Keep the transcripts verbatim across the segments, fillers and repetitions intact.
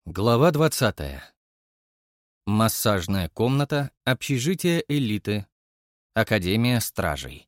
Глава двадцатая. Массажная комната, общежитие элиты, Академия стражей.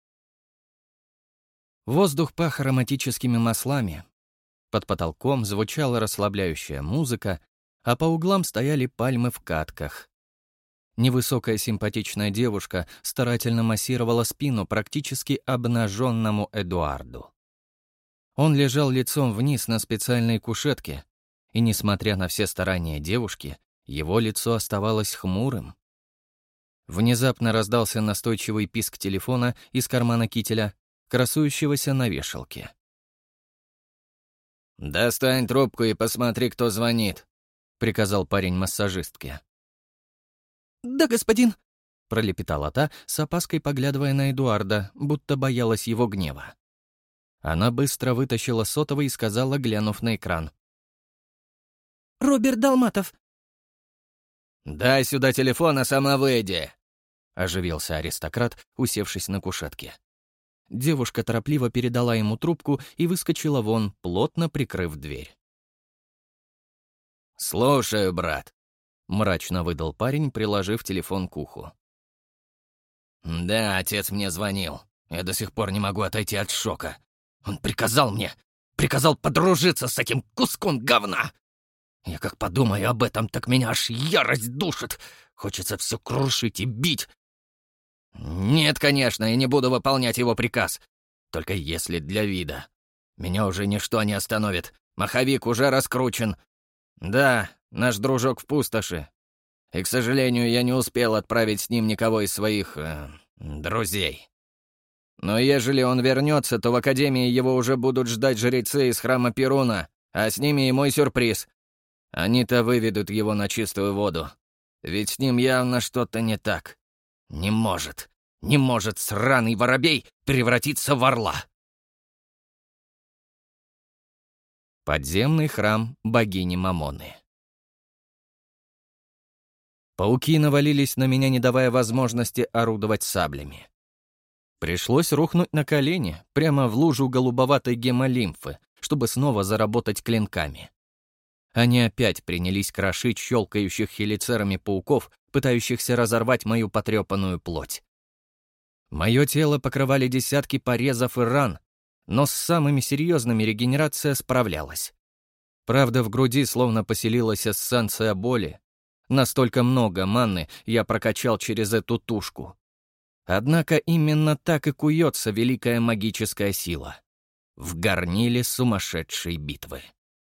Воздух пах ароматическими маслами. Под потолком звучала расслабляющая музыка, а по углам стояли пальмы в катках. Невысокая симпатичная девушка старательно массировала спину практически обнаженному Эдуарду. Он лежал лицом вниз на специальной кушетке, и, несмотря на все старания девушки, его лицо оставалось хмурым. Внезапно раздался настойчивый писк телефона из кармана кителя, красующегося на вешалке. «Достань трубку и посмотри, кто звонит», — приказал парень массажистке. «Да, господин», — пролепетала та, с опаской поглядывая на Эдуарда, будто боялась его гнева. Она быстро вытащила сотовый и сказала, глянув на экран. «Роберт Долматов». «Дай сюда телефон, а сама выйди», — оживился аристократ, усевшись на кушетке. Девушка торопливо передала ему трубку и выскочила вон, плотно прикрыв дверь. «Слушаю, брат», — мрачно выдал парень, приложив телефон к уху. «Да, отец мне звонил. Я до сих пор не могу отойти от шока. Он приказал мне, приказал подружиться с этим куском говна. Я как подумаю об этом, так меня аж ярость душит. Хочется все крушить и бить. Нет, конечно, я не буду выполнять его приказ. Только если для вида. Меня уже ничто не остановит. Маховик уже раскручен. Да, наш дружок в пустоши. И, к сожалению, я не успел отправить с ним никого из своих... Э, друзей. Но ежели он вернется, то в Академии его уже будут ждать жрецы из храма Перуна, а с ними и мой сюрприз. Они-то выведут его на чистую воду. Ведь с ним явно что-то не так. Не может, не может сраный воробей превратиться в орла. Подземный храм богини Мамоны. Пауки навалились на меня, не давая возможности орудовать саблями. Пришлось рухнуть на колени, прямо в лужу голубоватой гемолимфы, чтобы снова заработать клинками. Они опять принялись крошить щелкающих хелицерами пауков, пытающихся разорвать мою потрепанную плоть. Мое тело покрывали десятки порезов и ран, но с самыми серьезными регенерация справлялась. Правда, в груди словно поселилась эссенция боли. Настолько много манны я прокачал через эту тушку. Однако именно так и куется великая магическая сила. В горниле сумасшедшей битвы.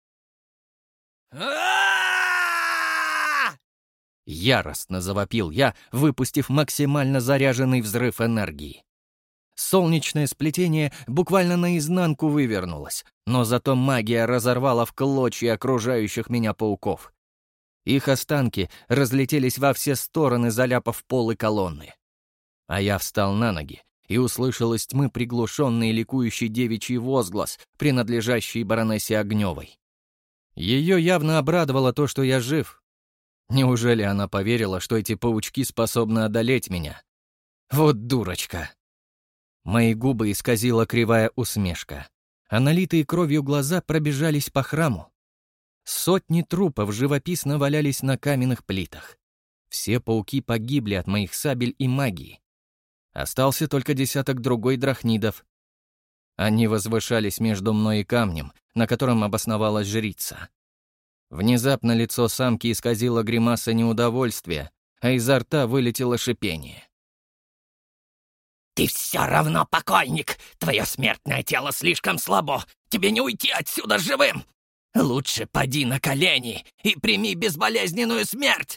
Яростно завопил я, выпустив максимально заряженный взрыв энергии. Солнечное сплетение буквально наизнанку вывернулось, но зато магия разорвала в клочья окружающих меня пауков. Их останки разлетелись во все стороны, заляпав пол и колонны. А я встал на ноги и услышал из тьмы приглушенный ликующий девичий возглас, принадлежащий баронессе Огневой. Ее явно обрадовало то, что я жив. Неужели она поверила, что эти паучки способны одолеть меня? Вот дурочка. Мои губы исказила кривая усмешка, а налитые кровью глаза пробежались по храму. Сотни трупов живописно валялись на каменных плитах. Все пауки погибли от моих сабель и магии. Остался только десяток другой драхнидов. Они возвышались между мной и камнем, на котором обосновалась жрица. Внезапно лицо самки исказило гримаса неудовольствия, а изо рта вылетело шипение. «Ты все равно покойник! Твое смертное тело слишком слабо! Тебе не уйти отсюда живым! Лучше поди на колени и прими безболезненную смерть!»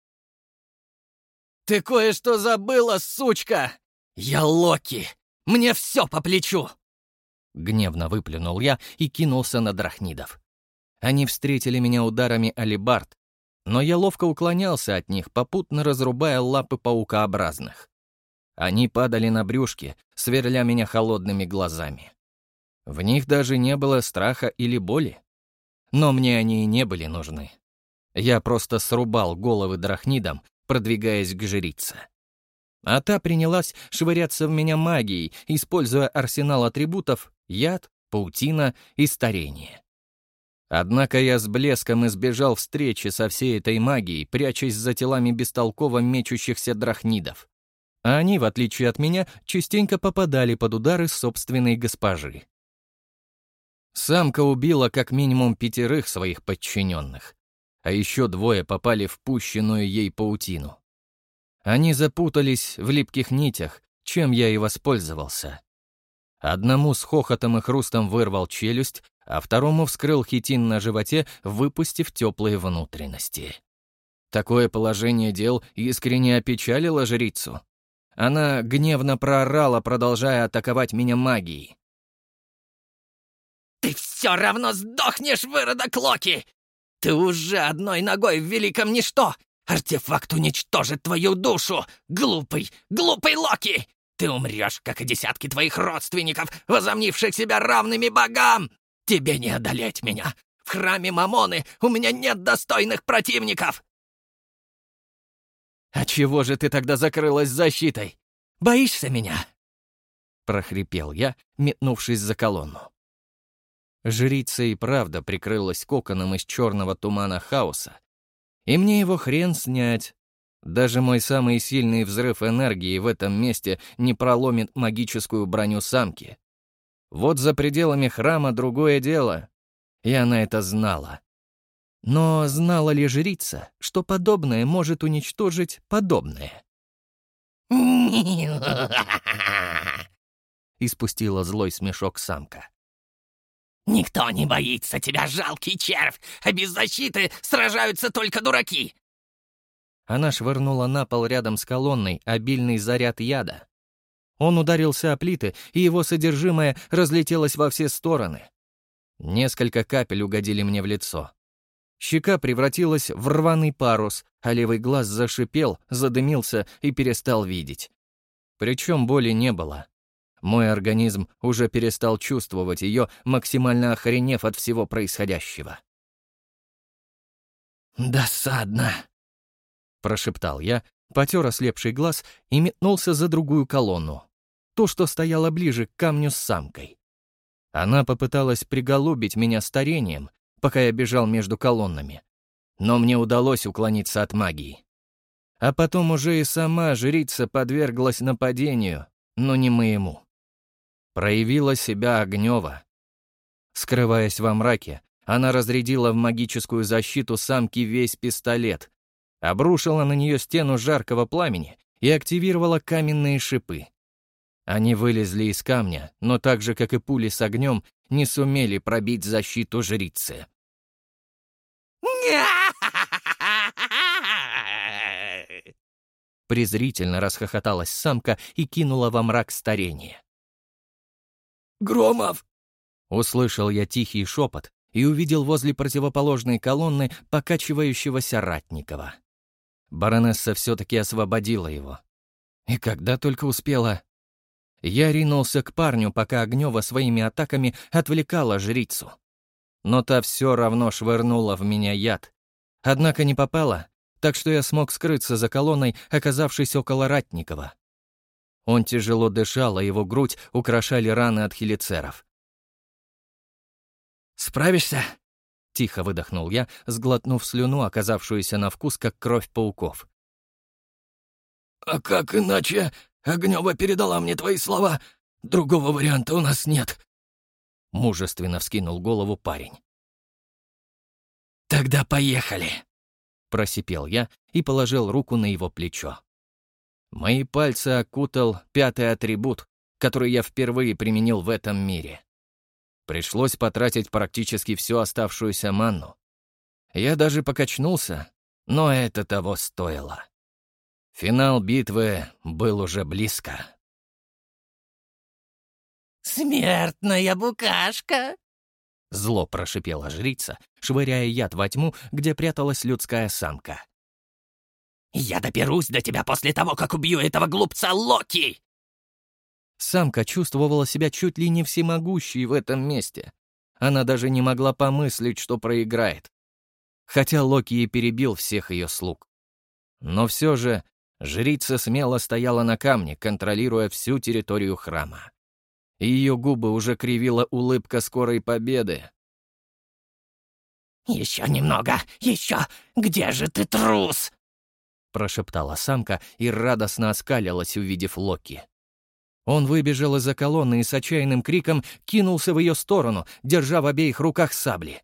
«Ты кое-что забыла, сучка! Я Локи! Мне все по плечу!» Гневно выплюнул я и кинулся на драхнидов. Они встретили меня ударами алебард, но я ловко уклонялся от них, попутно разрубая лапы паукообразных. Они падали на брюшки, сверля меня холодными глазами. В них даже не было страха или боли. Но мне они и не были нужны. Я просто срубал головы драхнидам, продвигаясь к жрице. А та принялась швыряться в меня магией, используя арсенал атрибутов яд, паутина и старение. Однако я с блеском избежал встречи со всей этой магией, прячась за телами бестолково мечущихся драхнидов. А они, в отличие от меня, частенько попадали под удары собственной госпожи. Самка убила как минимум пятерых своих подчиненных, а еще двое попали в пущенную ей паутину. Они запутались в липких нитях, чем я и воспользовался. Одному с хохотом и хрустом вырвал челюсть, а второму вскрыл хитин на животе, выпустив теплые внутренности. Такое положение дел искренне опечалило жрицу. Она гневно проорала, продолжая атаковать меня магией. «Ты все равно сдохнешь, выродок Локи! Ты уже одной ногой в великом ничто! Артефакт уничтожит твою душу! Глупый, глупый Локи! Ты умрешь, как и десятки твоих родственников, возомнивших себя равными богам! Тебе не одолеть меня! В храме Мамоны у меня нет достойных противников!» «А чего же ты тогда закрылась защитой? Боишься меня?» — прохрипел я, метнувшись за колонну. Жрица и правда прикрылась коконом из черного тумана хаоса, и мне его хрен снять. Даже мой самый сильный взрыв энергии в этом месте не проломит магическую броню самки. Вот за пределами храма другое дело. И она это знала. Но знала ли жрица, что подобное может уничтожить подобное? Испустила злой смешок самка. «Никто не боится тебя, жалкий червь, а без защиты сражаются только дураки!» Она швырнула на пол рядом с колонной обильный заряд яда. Он ударился о плиты, и его содержимое разлетелось во все стороны. Несколько капель угодили мне в лицо. Щека превратилась в рваный парус, а левый глаз зашипел, задымился и перестал видеть. Причем боли не было. Мой организм уже перестал чувствовать ее, максимально охренев от всего происходящего. «Досадно», — прошептал я, потер ослепший глаз и метнулся за другую колонну, ту, что стояла ближе к камню с самкой. Она попыталась приголубить меня старением, пока я бежал между колоннами, но мне удалось уклониться от магии. А потом уже и сама жрица подверглась нападению, но не моему. Проявила себя Огнева. Скрываясь во мраке, она разрядила в магическую защиту самки весь пистолет, обрушила на нее стену жаркого пламени и активировала каменные шипы. Они вылезли из камня, но так же, как и пули с огнем, не сумели пробить защиту жрицы. Презрительно расхохоталась самка и кинула во мрак старение. «Громов!» Услышал я тихий шепот и увидел возле противоположной колонны покачивающегося Ратникова. Баронесса все-таки освободила его. И когда только успела... Я ринулся к парню, пока Огнева своими атаками отвлекала жрицу. Но та все равно швырнула в меня яд. Однако не попала, так что я смог скрыться за колонной, оказавшись около Ратникова. Он тяжело дышал, а его грудь украшали раны от хелицеров. «Справишься?» — тихо выдохнул я, сглотнув слюну, оказавшуюся на вкус, как кровь пауков. «А как иначе? Огнева передала мне твои слова. Другого варианта у нас нет». Мужественно вскинул голову парень. «Тогда поехали!» — просипел я и положил руку на его плечо. Мои пальцы окутал пятый атрибут, который я впервые применил в этом мире. Пришлось потратить практически всю оставшуюся манну. Я даже покачнулся, но это того стоило. Финал битвы был уже близко. «Смертная букашка!» Зло прошипела жрица, швыряя яд во тьму, где пряталась людская самка. «Я доберусь до тебя после того, как убью этого глупца Локи!» Самка чувствовала себя чуть ли не всемогущей в этом месте. Она даже не могла помыслить, что проиграет. Хотя Локи и перебил всех ее слуг. Но все же жрица смело стояла на камне, контролируя всю территорию храма. И ее губы уже кривила улыбка скорой победы. «Еще немного! Еще! Где же ты, трус?» прошептала самка и радостно оскалилась, увидев Локи. Он выбежал из-за колонны и с отчаянным криком кинулся в ее сторону, держа в обеих руках сабли.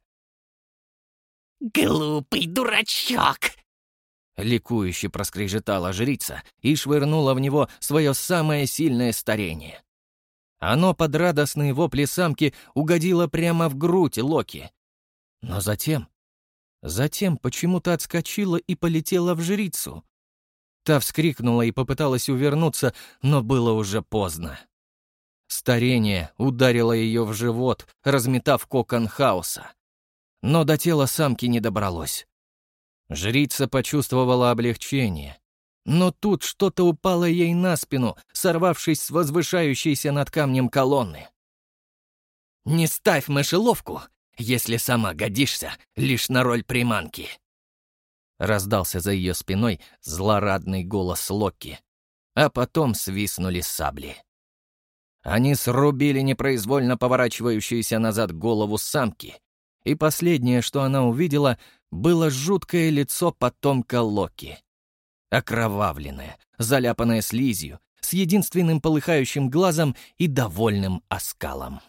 «Глупый дурачок!» Ликующе проскрежетала жрица и швырнула в него свое самое сильное старение. Оно под радостные вопли самки угодило прямо в грудь Локи. Но затем... Затем почему-то отскочила и полетела в жрицу. Та вскрикнула и попыталась увернуться, но было уже поздно. Старение ударило ее в живот, разметав кокон хаоса. Но до тела самки не добралось. Жрица почувствовала облегчение. Но тут что-то упало ей на спину, сорвавшись с возвышающейся над камнем колонны. «Не ставь мышеловку, если сама годишься лишь на роль приманки!» Раздался за ее спиной злорадный голос Локи, а потом свистнули сабли. Они срубили непроизвольно поворачивающуюся назад голову самки, и последнее, что она увидела, было жуткое лицо потомка Локи. Окровавленное, заляпанное слизью, с единственным полыхающим глазом и довольным оскалом.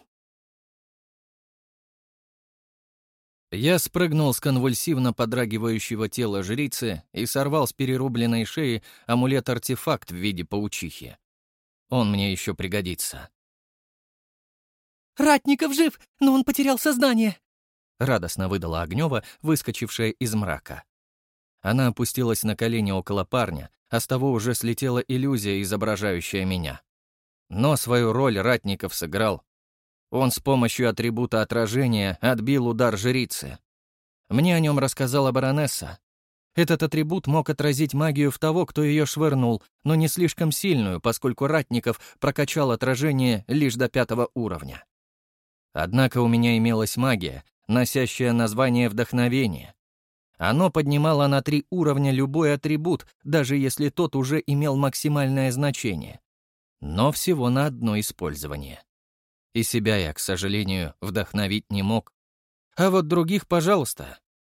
Я спрыгнул с конвульсивно подрагивающего тела жрицы и сорвал с перерубленной шеи амулет-артефакт в виде паучихи. Он мне еще пригодится. «Ратников жив, но он потерял сознание!» — радостно выдала Огнева, выскочившая из мрака. Она опустилась на колени около парня, а с того уже слетела иллюзия, изображающая меня. Но свою роль Ратников сыграл. Он с помощью атрибута отражения отбил удар жрицы. Мне о нем рассказала баронесса. Этот атрибут мог отразить магию в того, кто ее швырнул, но не слишком сильную, поскольку Ратников прокачал отражение лишь до пятого уровня. Однако у меня имелась магия, носящая название «Вдохновение». Оно поднимало на три уровня любой атрибут, даже если тот уже имел максимальное значение. Но всего на одно использование. И себя я, к сожалению, вдохновить не мог. А вот других, пожалуйста.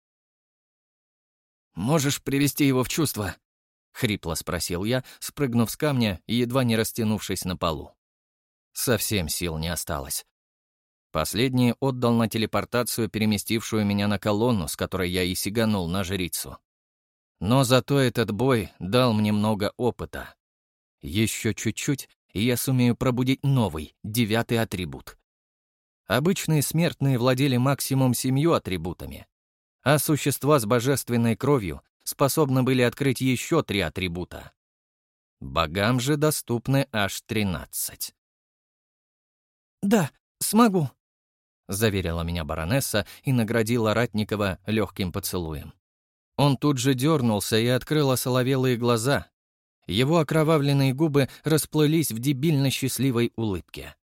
«Можешь привести его в чувство?» — хрипло спросил я, спрыгнув с камня и едва не растянувшись на полу. Совсем сил не осталось. Последний отдал на телепортацию, переместившую меня на колонну, с которой я и сиганул на жрицу. Но зато этот бой дал мне много опыта. Еще чуть-чуть, и я сумею пробудить новый, девятый атрибут. Обычные смертные владели максимум семью атрибутами, а существа с божественной кровью способны были открыть еще три атрибута. Богам же доступны аж тринадцать. «Да, смогу», — заверила меня баронесса и наградила Ратникова легким поцелуем. Он тут же дернулся и открыл осоловелые глаза. Его окровавленные губы расплылись в дебильно счастливой улыбке.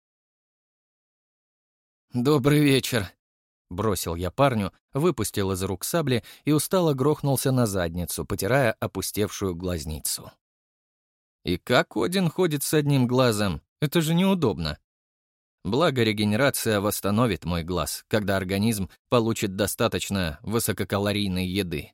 «Добрый вечер», — бросил я парню, выпустил из рук сабли и устало грохнулся на задницу, потирая опустевшую глазницу. И как Один ходит с одним глазом? Это же неудобно. Благо, регенерация восстановит мой глаз, когда организм получит достаточно высококалорийной еды.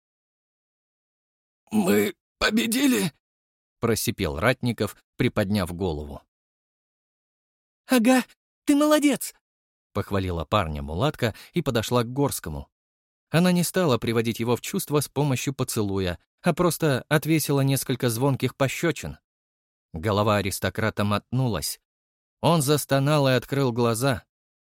«Мы победили?» — просипел Ратников, приподняв голову. «Ага, ты молодец!» — похвалила парня мулатка и подошла к Горскому. Она не стала приводить его в чувство с помощью поцелуя, а просто отвесила несколько звонких пощечин. Голова аристократа мотнулась. Он застонал и открыл глаза.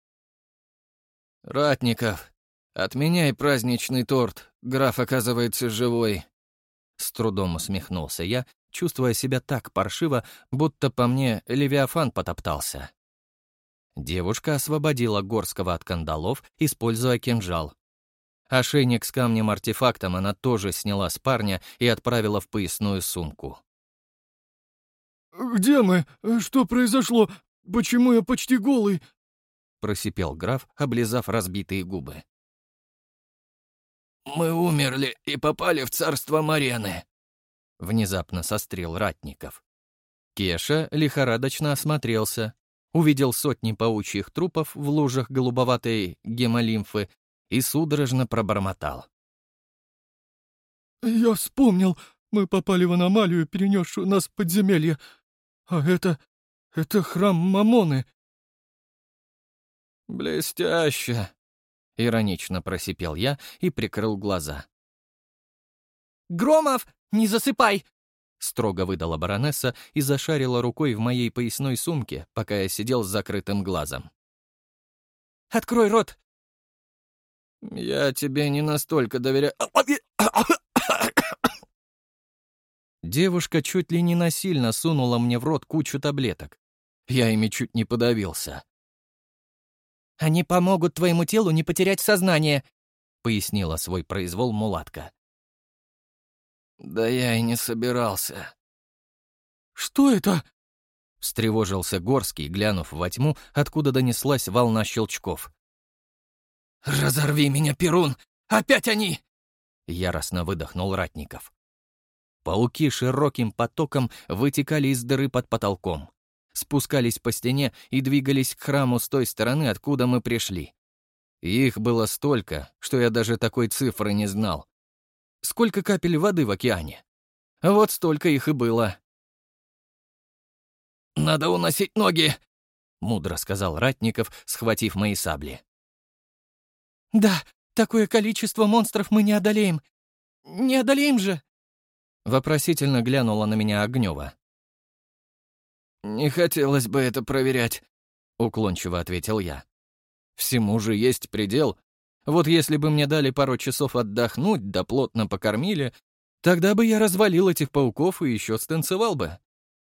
«Ратников, отменяй праздничный торт, граф оказывается живой». С трудом усмехнулся я, чувствуя себя так паршиво, будто по мне Левиафан потоптался. Девушка освободила Горского от кандалов, используя кинжал. Ошейник с камнем-артефактом она тоже сняла с парня и отправила в поясную сумку. «Где мы? Что произошло? Почему я почти голый?» — просипел граф, облизав разбитые губы. «Мы умерли и попали в царство Марены», — внезапно сострил Ратников. Кеша лихорадочно осмотрелся, увидел сотни паучьих трупов в лужах голубоватой гемолимфы и судорожно пробормотал. «Я вспомнил. Мы попали в аномалию, перенесшую нас в подземелье. А это... это храм Мамоны». «Блестяще!» — иронично просипел я и прикрыл глаза. «Громов, не засыпай!» — строго выдала баронесса и зашарила рукой в моей поясной сумке, пока я сидел с закрытым глазом. «Открой рот!» «Я тебе не настолько доверяю...» Девушка чуть ли не насильно сунула мне в рот кучу таблеток. Я ими чуть не подавился. «Они помогут твоему телу не потерять сознание», — пояснила свой произвол мулатка. «Да я и не собирался». «Что это?» — встревожился Горский, глянув во тьму, откуда донеслась волна щелчков. «Разорви меня, Перун! Опять они!» — яростно выдохнул Ратников. Пауки широким потоком вытекали из дыры под потолком, спускались по стене и двигались к храму с той стороны, откуда мы пришли. И их было столько, что я даже такой цифры не знал. Сколько капель воды в океане? Вот столько их и было. «Надо уносить ноги!» — мудро сказал Ратников, схватив мои сабли. «Да, такое количество монстров мы не одолеем. Не одолеем же!» Вопросительно глянула на меня Огнева. «Не хотелось бы это проверять», — уклончиво ответил я. «Всему же есть предел. Вот если бы мне дали пару часов отдохнуть, да плотно покормили, тогда бы я развалил этих пауков и еще станцевал бы».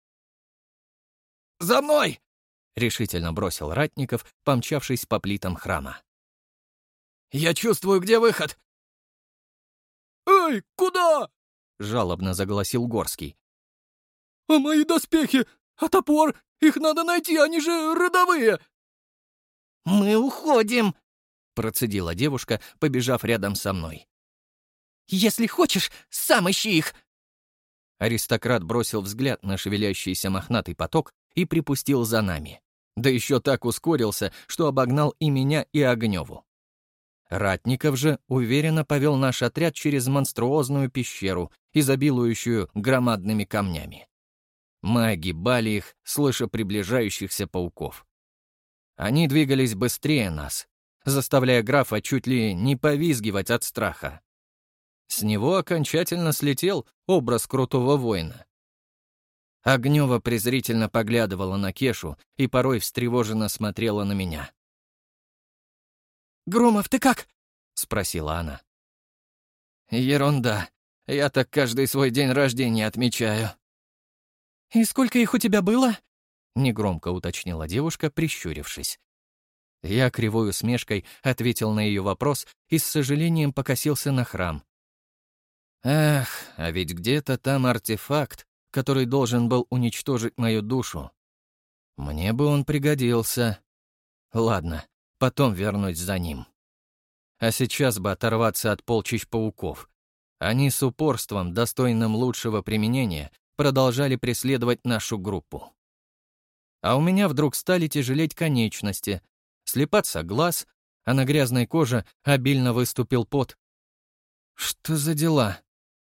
«За мной!» — решительно бросил Ратников, помчавшись по плитам храма. «Я чувствую, где выход!» «Эй, куда?» — жалобно заголосил Горский. «А мои доспехи? А топор? Их надо найти, они же родовые!» «Мы уходим!» — процедила девушка, побежав рядом со мной. «Если хочешь, сам ищи их!» Аристократ бросил взгляд на шевелящийся мохнатый поток и припустил за нами. Да еще так ускорился, что обогнал и меня, и Огневу. Ратников же уверенно повел наш отряд через монструозную пещеру, изобилующую громадными камнями. Мы огибали их, слыша приближающихся пауков. Они двигались быстрее нас, заставляя графа чуть ли не повизгивать от страха. С него окончательно слетел образ крутого воина. Огнева презрительно поглядывала на Кешу и порой встревоженно смотрела на меня. «Громов, ты как?» — спросила она. «Ерунда. Я так каждый свой день рождения отмечаю». «И сколько их у тебя было?» — негромко уточнила девушка, прищурившись. Я кривой усмешкой ответил на ее вопрос и с сожалением покосился на храм. Эх, а ведь где-то там артефакт, который должен был уничтожить мою душу. Мне бы он пригодился. Ладно, потом вернусь за ним. А сейчас бы оторваться от полчищ пауков. Они с упорством, достойным лучшего применения, продолжали преследовать нашу группу. А у меня вдруг стали тяжелеть конечности, слипаться глаз, а на грязной коже обильно выступил пот. Что за дела?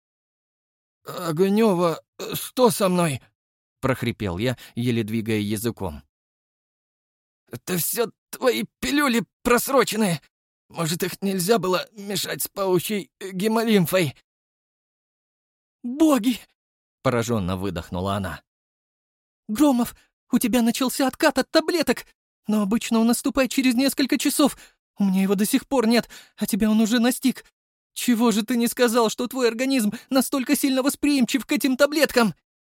«Огнева, что со мной?» — прохрипел я, еле двигая языком. «Это все твои пилюли просроченные. Может, их нельзя было мешать с паучьей гемолимфой?» «Боги!» — пораженно выдохнула она. «Громов, у тебя начался откат от таблеток, но обычно он наступает через несколько часов. У меня его до сих пор нет, а тебя он уже настиг. Чего же ты не сказал, что твой организм настолько сильно восприимчив к этим таблеткам?»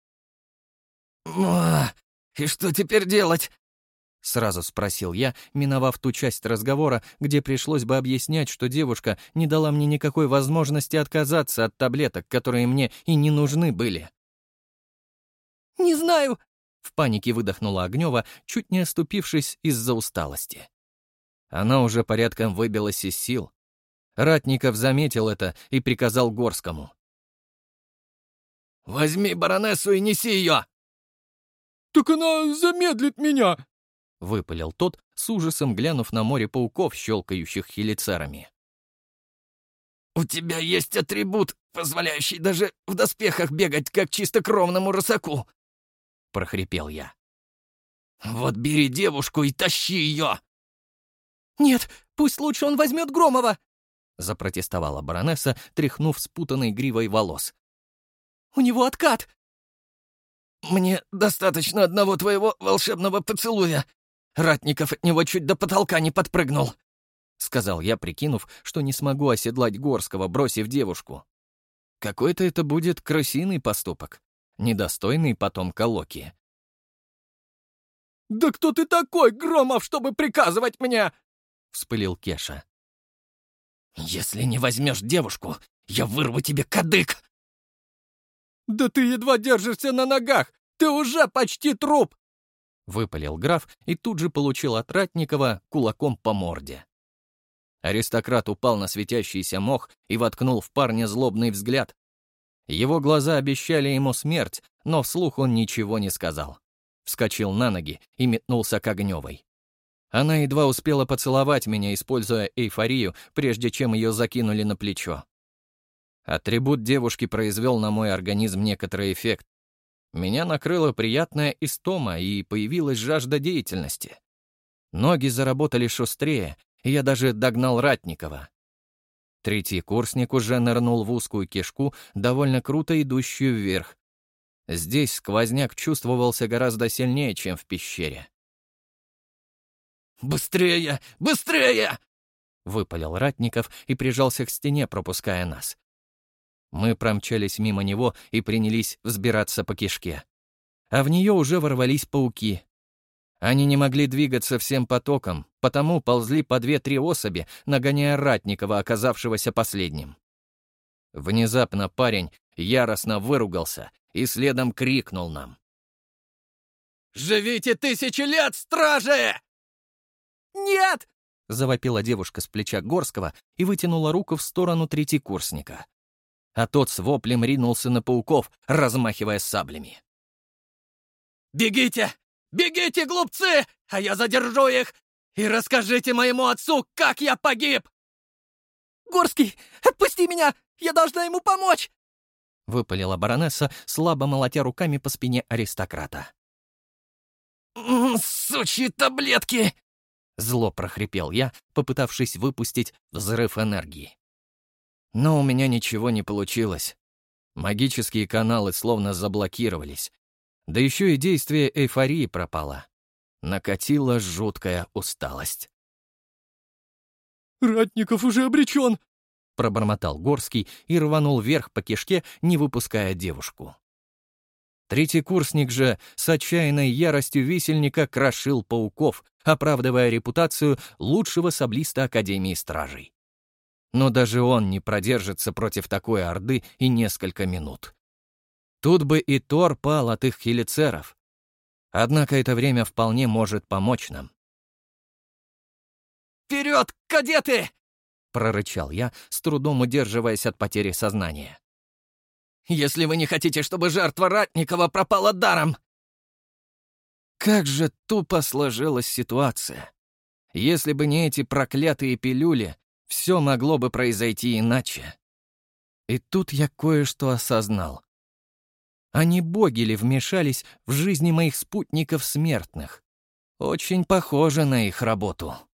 «А, и что теперь делать?» — сразу спросил я, миновав ту часть разговора, где пришлось бы объяснять, что девушка не дала мне никакой возможности отказаться от таблеток, которые мне и не нужны были. «Не знаю», — в панике выдохнула Огнева, чуть не оступившись из-за усталости. Она уже порядком выбилась из сил. Ратников заметил это и приказал Горскому. «Возьми баронессу и неси ее!» «Так она замедлит меня!» — выпалил тот, с ужасом глянув на море пауков, щелкающих хелицерами. У тебя есть атрибут, позволяющий даже в доспехах бегать, как чистокровному рысаку!» — прохрипел я. «Вот бери девушку и тащи ее!» «Нет, пусть лучше он возьмет Громова!» — запротестовала баронесса, тряхнув спутанной гривой волос. «У него откат!» «Мне достаточно одного твоего волшебного поцелуя. Ратников от него чуть до потолка не подпрыгнул», — сказал я, прикинув, что не смогу оседлать Горского, бросив девушку. Какой-то это будет крысиный поступок, недостойный потомка Локи. «Да кто ты такой, Громов, чтобы приказывать мне?» — вспылил Кеша. «Если не возьмешь девушку, я вырву тебе кадык!» «Да ты едва держишься на ногах! Ты уже почти труп!» — выпалил граф и тут же получил от Ратникова кулаком по морде. Аристократ упал на светящийся мох и воткнул в парня злобный взгляд. Его глаза обещали ему смерть, но вслух он ничего не сказал. Вскочил на ноги и метнулся к Огневой. Она едва успела поцеловать меня, используя эйфорию, прежде чем ее закинули на плечо. Атрибут девушки произвел на мой организм некоторый эффект. Меня накрыла приятная истома, и появилась жажда деятельности. Ноги заработали шустрее, и я даже догнал Ратникова. Третий курсник уже нырнул в узкую кишку, довольно круто идущую вверх. Здесь сквозняк чувствовался гораздо сильнее, чем в пещере. «Быстрее! Быстрее!» — выпалил Ратников и прижался к стене, пропуская нас. Мы промчались мимо него и принялись взбираться по кишке. А в нее уже ворвались пауки. Они не могли двигаться всем потоком, потому ползли по две-три особи, нагоняя Ратникова, оказавшегося последним. Внезапно парень яростно выругался и следом крикнул нам. «Живите тысячи лет, стражи!» «Нет!» — завопила девушка с плеча Горского и вытянула руку в сторону третьекурсника. А тот с воплем ринулся на пауков, размахивая саблями. «Бегите! Бегите, глупцы! А я задержу их! И расскажите моему отцу, как я погиб!» «Горский, отпусти меня! Я должна ему помочь!» — выпалила баронесса, слабо молотя руками по спине аристократа. «Сучьи таблетки!» — зло прохрипел я, попытавшись выпустить взрыв энергии. Но у меня ничего не получилось. Магические каналы словно заблокировались. Да еще и действие эйфории пропало. Накатила жуткая усталость. «Ратников уже обречен!» — пробормотал Горский и рванул вверх по кишке, не выпуская девушку. Третий курсник же с отчаянной яростью висельника крошил пауков, оправдывая репутацию лучшего саблиста Академии Стражей. Но даже он не продержится против такой орды и несколько минут. Тут бы и Тор пал от их хелицеров. Однако это время вполне может помочь нам. «Вперед, кадеты!» — прорычал я, с трудом удерживаясь от потери сознания. «Если вы не хотите, чтобы жертва Ратникова пропала даром!» Как же тупо сложилась ситуация. Если бы не эти проклятые пилюли, все могло бы произойти иначе. И тут я кое-что осознал. А не боги ли вмешались в жизни моих спутников смертных? Очень похоже на их работу.